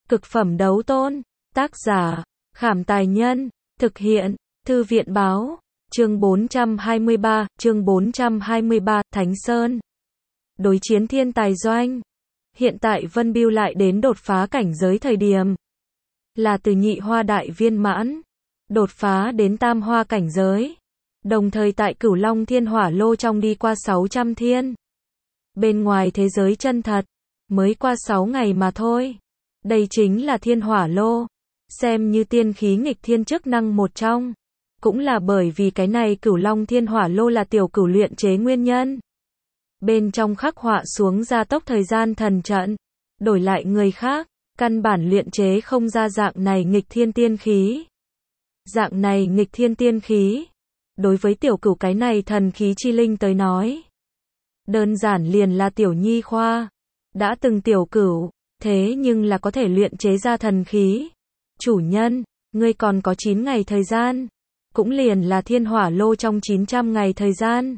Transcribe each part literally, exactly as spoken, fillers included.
Cực phẩm đấu tôn. Tác giả, Khảm Tài Nhân. Thực hiện, Thư viện Báo. Chương bốn trăm hai mươi ba, chương bốn trăm hai mươi ba, Thánh Sơn. Đối chiến thiên tài doanh. Hiện tại Vân Bưu lại đến đột phá cảnh giới thời điểm. Là từ nhị hoa đại viên mãn. Đột phá đến tam hoa cảnh giới. Đồng thời tại Cửu Long Thiên Hỏa Lô trong đi qua sáu trăm thiên. Bên ngoài thế giới chân thật. Mới qua sáu ngày mà thôi. Đây chính là Thiên Hỏa Lô. Xem như tiên khí nghịch thiên chức năng một trong. Cũng là bởi vì cái này Cửu Long Thiên Hỏa Lô là tiểu cửu luyện chế nguyên nhân. Bên trong khắc họa xuống gia tốc thời gian thần trận. Đổi lại người khác, căn bản luyện chế không ra dạng này nghịch thiên tiên khí. Dạng này nghịch thiên tiên khí. Đối với tiểu cửu cái này thần khí chi linh tới nói. Đơn giản liền là tiểu nhi khoa. Đã từng tiểu cửu, thế nhưng là có thể luyện chế ra thần khí. Chủ nhân, ngươi còn có chín ngày thời gian. Cũng liền là Thiên Hỏa Lô trong chín trăm ngày thời gian.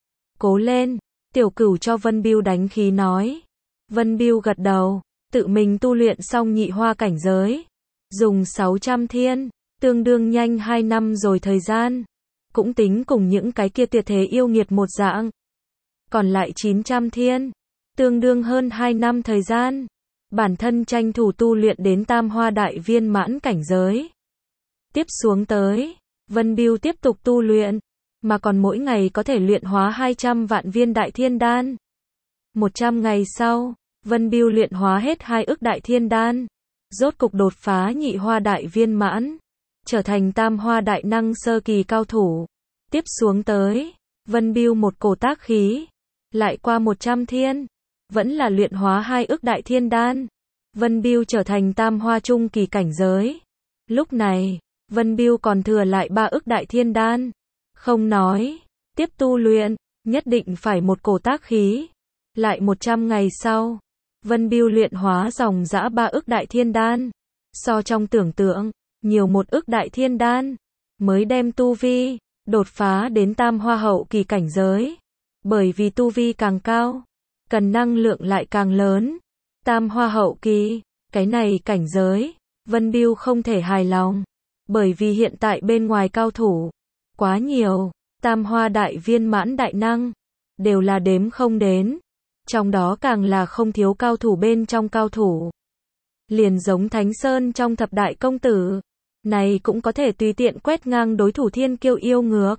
Cố lên, tiểu cửu cho Vân Bưu đánh khí nói. Vân Bưu gật đầu, tự mình tu luyện xong nhị hoa cảnh giới. Dùng sáu trăm thiên, tương đương nhanh hai năm rồi thời gian. Cũng tính cùng những cái kia tuyệt thế yêu nghiệt một dạng. Còn lại chín trăm thiên, tương đương hơn hai năm thời gian. Bản thân tranh thủ tu luyện đến tam hoa đại viên mãn cảnh giới. Tiếp xuống tới, Vân Bưu tiếp tục tu luyện, mà còn mỗi ngày có thể luyện hóa hai trăm vạn viên đại thiên đan. một trăm ngày sau, Vân Bưu luyện hóa hết hai ức đại thiên đan, rốt cục đột phá nhị hoa đại viên mãn, trở thành tam hoa đại năng sơ kỳ cao thủ. Tiếp xuống tới, Vân Bưu một cổ tác khí, lại qua một trăm thiên, vẫn là luyện hóa hai ức đại thiên đan. Vân Bưu trở thành tam hoa trung kỳ cảnh giới. Lúc này, Vân Bưu còn thừa lại ba ức đại thiên đan. Không nói, tiếp tu luyện, nhất định phải một cổ tác khí. Lại một trăm ngày sau, Vân Bưu luyện hóa dòng dã ba ức đại thiên đan. So trong tưởng tượng, nhiều một ức đại thiên đan, mới đem tu vi, đột phá đến tam hoa hậu kỳ cảnh giới. Bởi vì tu vi càng cao, cần năng lượng lại càng lớn. Tam hoa hậu kỳ, cái này cảnh giới, Vân Bưu không thể hài lòng. Bởi vì hiện tại bên ngoài cao thủ, quá nhiều, tam hoa đại viên mãn đại năng, đều là đếm không đến. Trong đó càng là không thiếu cao thủ bên trong cao thủ. Liền giống Thánh Sơn trong thập đại công tử, này cũng có thể tùy tiện quét ngang đối thủ thiên kiêu yêu ngược.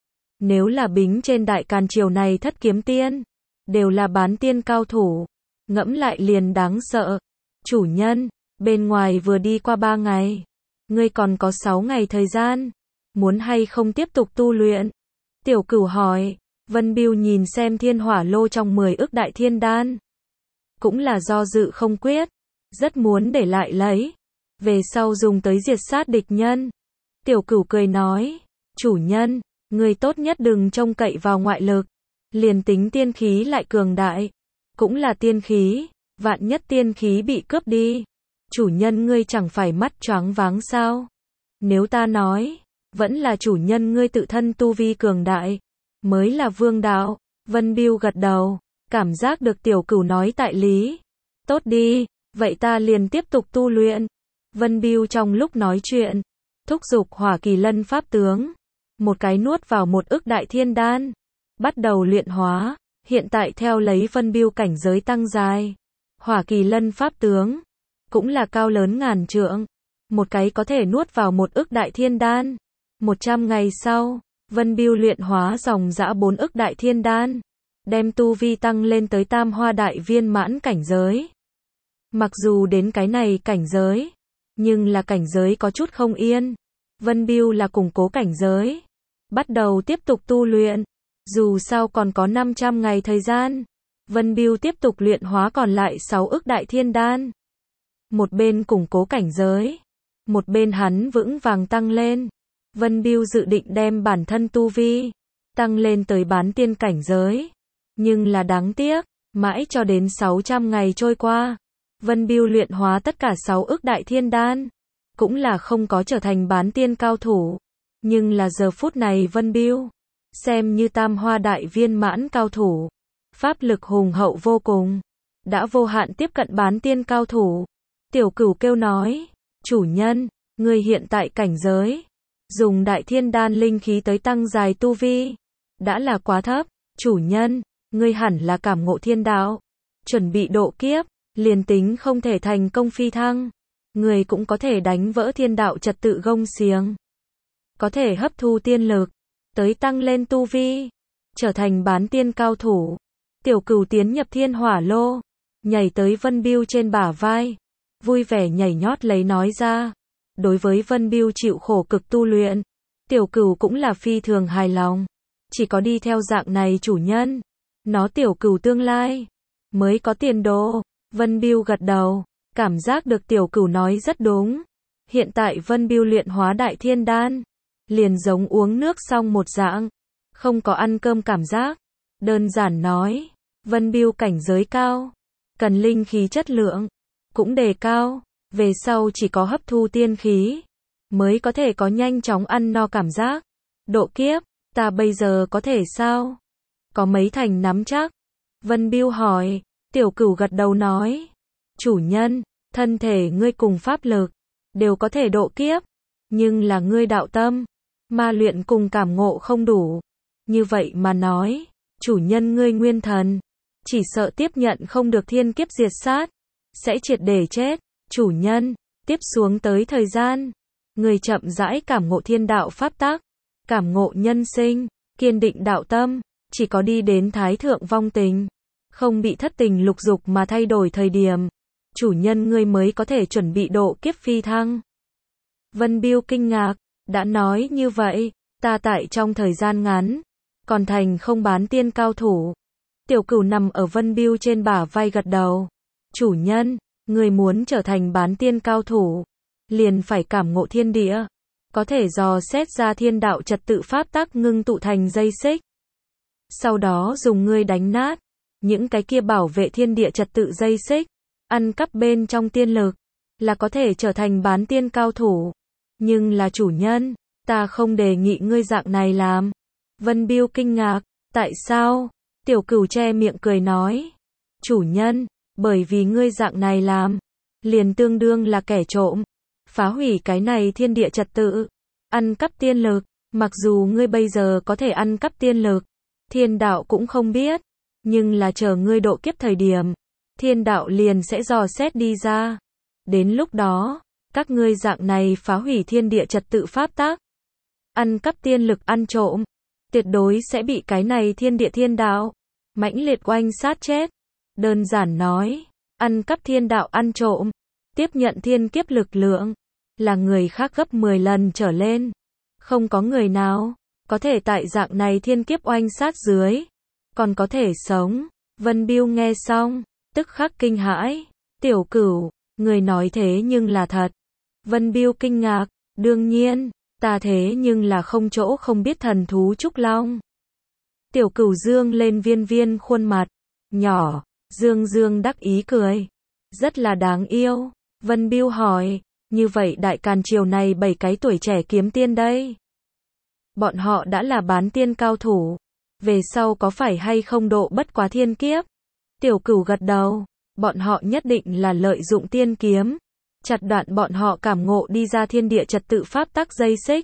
Nếu là bính trên đại càn triều này thất kiếm tiên, đều là bán tiên cao thủ, ngẫm lại liền đáng sợ. Chủ nhân, bên ngoài vừa đi qua ba ngày, ngươi còn có sáu ngày thời gian, muốn hay không tiếp tục tu luyện? Tiểu cửu hỏi. Vân Bưu nhìn xem Thiên Hỏa Lô trong mười ức đại thiên đan, cũng là do dự không quyết, rất muốn để lại lấy, về sau dùng tới diệt sát địch nhân. Tiểu cửu cười nói, chủ nhân, ngươi tốt nhất đừng trông cậy vào ngoại lực, liền tính tiên khí lại cường đại, cũng là tiên khí, vạn nhất tiên khí bị cướp đi, chủ nhân ngươi chẳng phải mắt choáng váng sao? Nếu ta nói, vẫn là chủ nhân ngươi tự thân tu vi cường đại, mới là vương đạo. Vân Bưu gật đầu, cảm giác được tiểu cửu nói tại lý. Tốt đi, vậy ta liền tiếp tục tu luyện. Vân Bưu trong lúc nói chuyện, thúc giục Hỏa Kỳ Lân pháp tướng, một cái nuốt vào một ức đại thiên đan, bắt đầu luyện hóa. Hiện tại theo lấy Vân Bưu cảnh giới tăng dài, Hỏa Kỳ Lân pháp tướng cũng là cao lớn ngàn trượng, một cái có thể nuốt vào một ức đại thiên đan. một trăm ngày sau, Vân Bưu luyện hóa dòng dã bốn ức đại thiên đan, đem tu vi tăng lên tới tam hoa đại viên mãn cảnh giới. Mặc dù đến cái này cảnh giới, nhưng là cảnh giới có chút không yên. Vân Bưu là củng cố cảnh giới, bắt đầu tiếp tục tu luyện. Dù sao còn có năm trăm ngày thời gian, Vân Bưu tiếp tục luyện hóa còn lại sáu ức đại thiên đan. Một bên củng cố cảnh giới, một bên hắn vững vàng tăng lên. Vân Bưu dự định đem bản thân tu vi tăng lên tới bán tiên cảnh giới, nhưng là đáng tiếc, mãi cho đến sáu trăm ngày trôi qua, Vân Bưu luyện hóa tất cả sáu ức đại thiên đan, cũng là không có trở thành bán tiên cao thủ. Nhưng là giờ phút này Vân Bưu xem như tam hoa đại viên mãn cao thủ, pháp lực hùng hậu vô cùng, đã vô hạn tiếp cận bán tiên cao thủ. Tiểu Cửu kêu nói, chủ nhân, ngươi hiện tại cảnh giới, dùng đại thiên đan linh khí tới tăng dài tu vi, đã là quá thấp, chủ nhân, ngươi hẳn là cảm ngộ thiên đạo, chuẩn bị độ kiếp, liền tính không thể thành công phi thăng, người cũng có thể đánh vỡ thiên đạo trật tự gông xiềng, có thể hấp thu tiên lực, tới tăng lên tu vi, trở thành bán tiên cao thủ. Tiểu Cửu tiến nhập thiên hỏa lô, nhảy tới Vân Bưu trên bả vai, vui vẻ nhảy nhót lấy nói ra. Đối với Vân Bưu chịu khổ cực tu luyện, Tiểu Cửu cũng là phi thường hài lòng, chỉ có đi theo dạng này chủ nhân, nó Tiểu Cửu tương lai mới có tiền đồ. Vân Bưu gật đầu, cảm giác được Tiểu Cửu nói rất đúng. Hiện tại Vân Bưu luyện hóa đại thiên đan, liền giống uống nước xong một dạng, không có ăn cơm cảm giác. Đơn giản nói, Vân Bưu cảnh giới cao, cần linh khí chất lượng cũng đề cao, về sau chỉ có hấp thu tiên khí mới có thể có nhanh chóng ăn no cảm giác. Độ kiếp, ta bây giờ có thể sao? Có mấy thành nắm chắc? Vân Bưu hỏi. Tiểu Cửu gật đầu nói, chủ nhân, thân thể ngươi cùng pháp lực đều có thể độ kiếp, nhưng là ngươi đạo tâm, ma luyện cùng cảm ngộ không đủ. Như vậy mà nói, chủ nhân ngươi nguyên thần, chỉ sợ tiếp nhận không được thiên kiếp diệt sát, sẽ triệt để chết. Chủ nhân, tiếp xuống tới thời gian, người chậm rãi cảm ngộ thiên đạo pháp tắc, cảm ngộ nhân sinh, kiên định đạo tâm, chỉ có đi đến thái thượng vong tình, không bị thất tình lục dục mà thay đổi thời điểm, chủ nhân ngươi mới có thể chuẩn bị độ kiếp phi thăng. Vân Bưu kinh ngạc, đã nói như vậy, ta tại trong thời gian ngắn, còn thành không bán tiên cao thủ. Tiểu Cửu nằm ở Vân Bưu trên bả vai gật đầu, chủ nhân, người muốn trở thành bán tiên cao thủ, liền phải cảm ngộ thiên địa, có thể dò xét ra thiên đạo trật tự pháp tắc ngưng tụ thành dây xích. Sau đó dùng ngươi đánh nát những cái kia bảo vệ thiên địa trật tự dây xích, ăn cắp bên trong tiên lực, là có thể trở thành bán tiên cao thủ. Nhưng là chủ nhân, ta không đề nghị ngươi dạng này làm. Vân Bưu kinh ngạc, tại sao? Tiểu Cửu che miệng cười nói, chủ nhân, bởi vì ngươi dạng này làm, liền tương đương là kẻ trộm, phá hủy cái này thiên địa trật tự, ăn cắp tiên lực. Mặc dù ngươi bây giờ có thể ăn cắp tiên lực, thiên đạo cũng không biết, nhưng là chờ ngươi độ kiếp thời điểm, thiên đạo liền sẽ dò xét đi ra. Đến lúc đó, các ngươi dạng này phá hủy thiên địa trật tự pháp tắc, ăn cắp tiên lực ăn trộm, tuyệt đối sẽ bị cái này thiên địa thiên đạo mãnh liệt oanh sát chết. Đơn giản nói, ăn cắp thiên đạo ăn trộm, tiếp nhận thiên kiếp lực lượng, là người khác gấp mười lần trở lên. Không có người nào có thể tại dạng này thiên kiếp oanh sát dưới còn có thể sống. Vân Bưu nghe xong, tức khắc kinh hãi, Tiểu Cửu, người nói thế nhưng là thật. Vân Bưu kinh ngạc, đương nhiên, ta thế nhưng là không chỗ không biết thần thú trúc long. Tiểu Cửu dương lên viên viên khuôn mặt nhỏ, dương dương đắc ý cười, rất là đáng yêu. Vân Bưu hỏi, như vậy Đại Càn triều này bảy cái tuổi trẻ kiếm tiên đây, bọn họ đã là bán tiên cao thủ, về sau có phải hay không độ bất quá thiên kiếp? Tiểu Cửu gật đầu, bọn họ nhất định là lợi dụng tiên kiếm, chặt đoạn bọn họ cảm ngộ đi ra thiên địa trật tự pháp tắc dây xích,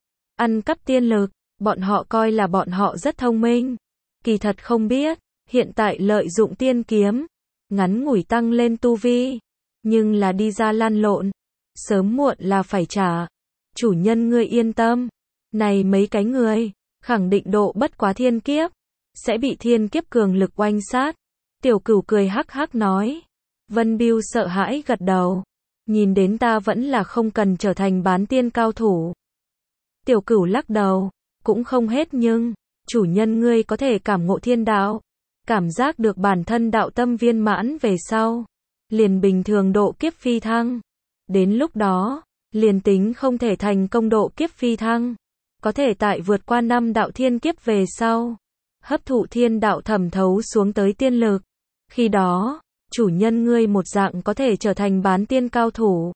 ăn cắp tiên lực. Bọn họ coi là bọn họ rất thông minh, kỳ thật không biết, hiện tại lợi dụng tiên kiếm, ngắn ngủi tăng lên tu vi, nhưng là đi ra lăn lộn, sớm muộn là phải trả. Chủ nhân ngươi yên tâm, này mấy cái người, khẳng định độ bất quá thiên kiếp, sẽ bị thiên kiếp cường lực oanh sát. Tiểu Cửu cười hắc hắc nói. Vân Bưu sợ hãi gật đầu, nhìn đến ta vẫn là không cần trở thành bán tiên cao thủ. Tiểu Cửu lắc đầu, cũng không hết nhưng, chủ nhân ngươi có thể cảm ngộ thiên đạo, cảm giác được bản thân đạo tâm viên mãn về sau, liền bình thường độ kiếp phi thăng. Đến lúc đó, liền tính không thể thành công độ kiếp phi thăng, có thể tại vượt qua năm đạo thiên kiếp về sau, hấp thụ thiên đạo thẩm thấu xuống tới tiên lực. Khi đó, chủ nhân ngươi một dạng có thể trở thành bán tiên cao thủ.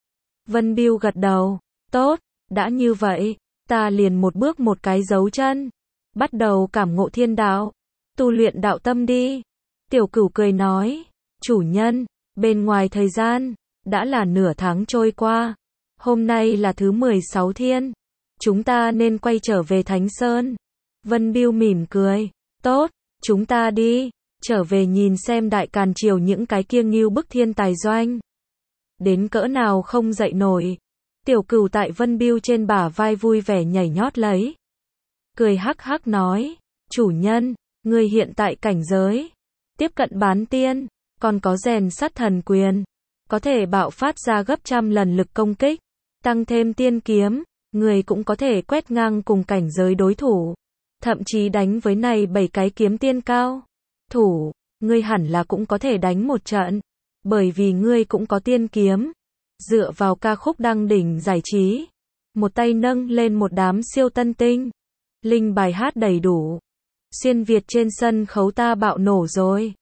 Vân Bưu gật đầu, tốt, đã như vậy, ta liền một bước một cái dấu chân, bắt đầu cảm ngộ thiên đạo, tu luyện đạo tâm đi. Tiểu Cửu cười nói, chủ nhân, bên ngoài thời gian, đã là nửa tháng trôi qua. Hôm nay là thứ mười sáu thiên. Chúng ta nên quay trở về Thánh Sơn. Vân Bưu mỉm cười. Tốt, chúng ta đi. Trở về nhìn xem Đại Càn Triều những cái kia ngưu bức thiên tài doanh. Đến cỡ nào không dậy nổi. Tiểu Cửu tại Vân Bưu trên bả vai vui vẻ nhảy nhót lấy. Cười hắc hắc nói. Chủ nhân, người hiện tại cảnh giới. Tiếp cận bán tiên. Còn có rèn sát thần quyền. Có thể bạo phát ra gấp trăm lần lực công kích. Tăng thêm tiên kiếm. Người cũng có thể quét ngang cùng cảnh giới đối thủ. Thậm chí đánh với này bảy cái kiếm tiên cao. Thủ, ngươi hẳn là cũng có thể đánh một trận. Bởi vì ngươi cũng có tiên kiếm. Dựa vào ca khúc đăng đỉnh giải trí. Một tay nâng lên một đám siêu tân tinh. Linh bài hát đầy đủ. Xuyên Việt trên sân khấu ta bạo nổ rồi.